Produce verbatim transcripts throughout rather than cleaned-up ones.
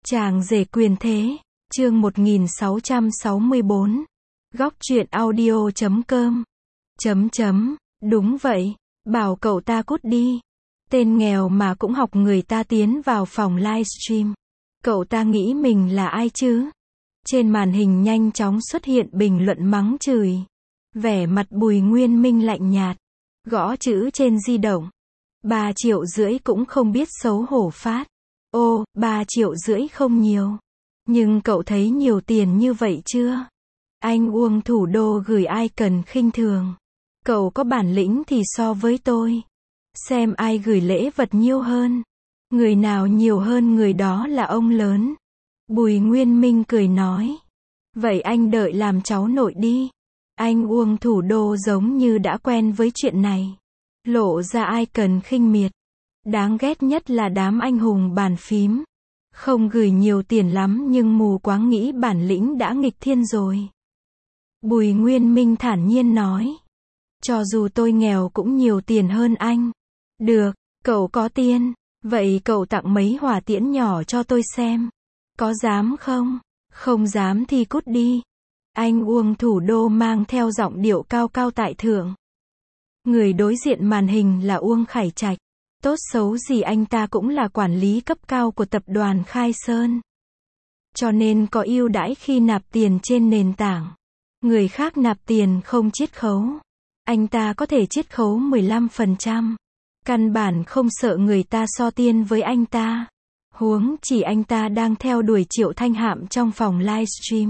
Chàng rể quyền thế, chương một nghìn sáu trăm sáu mươi bốn. Góc truyện audio chấm com. Chấm chấm, đúng vậy, bảo cậu ta cút đi. Tên nghèo mà cũng học người ta tiến vào phòng livestream. Cậu ta nghĩ mình là ai chứ? Trên màn hình nhanh chóng xuất hiện bình luận mắng chửi. Vẻ mặt Bùi Nguyên Minh lạnh nhạt. Gõ chữ trên di động. Ba triệu rưỡi cũng không biết xấu hổ phát. Ô, ba triệu rưỡi không nhiều. Nhưng cậu thấy nhiều tiền như vậy chưa? Anh Uông Thủ Đô gửi ai cần khinh thường. Cậu có bản lĩnh thì so với tôi. Xem ai gửi lễ vật nhiều hơn. Người nào nhiều hơn người đó là ông lớn. Bùi Nguyên Minh cười nói. Vậy anh đợi làm cháu nội đi. Anh Uông Thủ Đô giống như đã quen với chuyện này. Lộ ra ai cần khinh miệt. Đáng ghét nhất là đám anh hùng bàn phím. Không gửi nhiều tiền lắm nhưng mù quáng nghĩ bản lĩnh đã nghịch thiên rồi. Bùi Nguyên Minh thản nhiên nói. Cho dù tôi nghèo cũng nhiều tiền hơn anh. Được, cậu có tiền. Vậy cậu tặng mấy hỏa tiễn nhỏ cho tôi xem. Có dám không? Không dám thì cút đi. Anh Uông Thủ Đô mang theo giọng điệu cao cao tại thượng. Người đối diện màn hình là Uông Khải Trạch. Tốt xấu gì anh ta cũng là quản lý cấp cao của tập đoàn Khai Sơn. Cho nên có ưu đãi khi nạp tiền trên nền tảng. Người khác nạp tiền không chiết khấu. Anh ta có thể chiết khấu mười lăm phần trăm. Căn bản không sợ người ta so tiền với anh ta. Huống chỉ anh ta đang theo đuổi Triệu Thanh Hạm trong phòng livestream.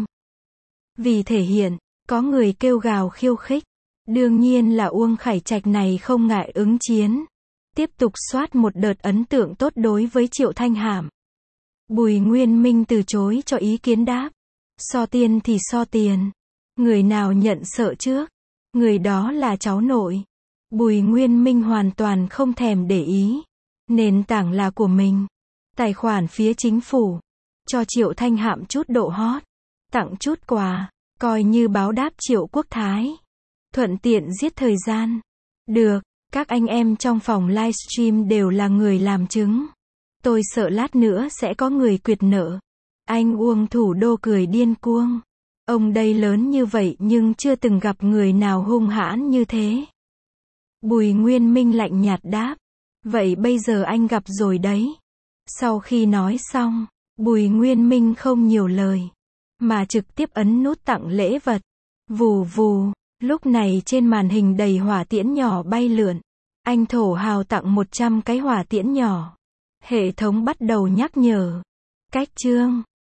Vì thể hiện, có người kêu gào khiêu khích. Đương nhiên là Uông Khải Trạch này không ngại ứng chiến. Tiếp tục soát một đợt ấn tượng tốt đối với Triệu Thanh Hạm. Bùi Nguyên Minh từ chối cho ý kiến đáp. So tiền thì so tiền. Người nào nhận sợ trước? Người đó là cháu nội. Bùi Nguyên Minh hoàn toàn không thèm để ý. Nền tảng là của mình. Tài khoản phía chính phủ. Cho Triệu Thanh Hạm chút độ hot. Tặng chút quà. Coi như báo đáp Triệu Quốc Thái. Thuận tiện giết thời gian. Được. Các anh em trong phòng livestream đều là người làm chứng. Tôi sợ lát nữa sẽ có người quyệt nợ. Anh Uông Thủ Đô cười điên cuồng. Ông đây lớn như vậy nhưng chưa từng gặp người nào hung hãn như thế. Bùi Nguyên Minh lạnh nhạt đáp. Vậy bây giờ anh gặp rồi đấy. Sau khi nói xong, Bùi Nguyên Minh không nhiều lời. Mà trực tiếp ấn nút tặng lễ vật. Vù vù. Lúc này trên màn hình đầy hỏa tiễn nhỏ bay lượn. Anh thổ hào tặng một trăm cái hỏa tiễn nhỏ. Hệ thống bắt đầu nhắc nhở. Cách chương.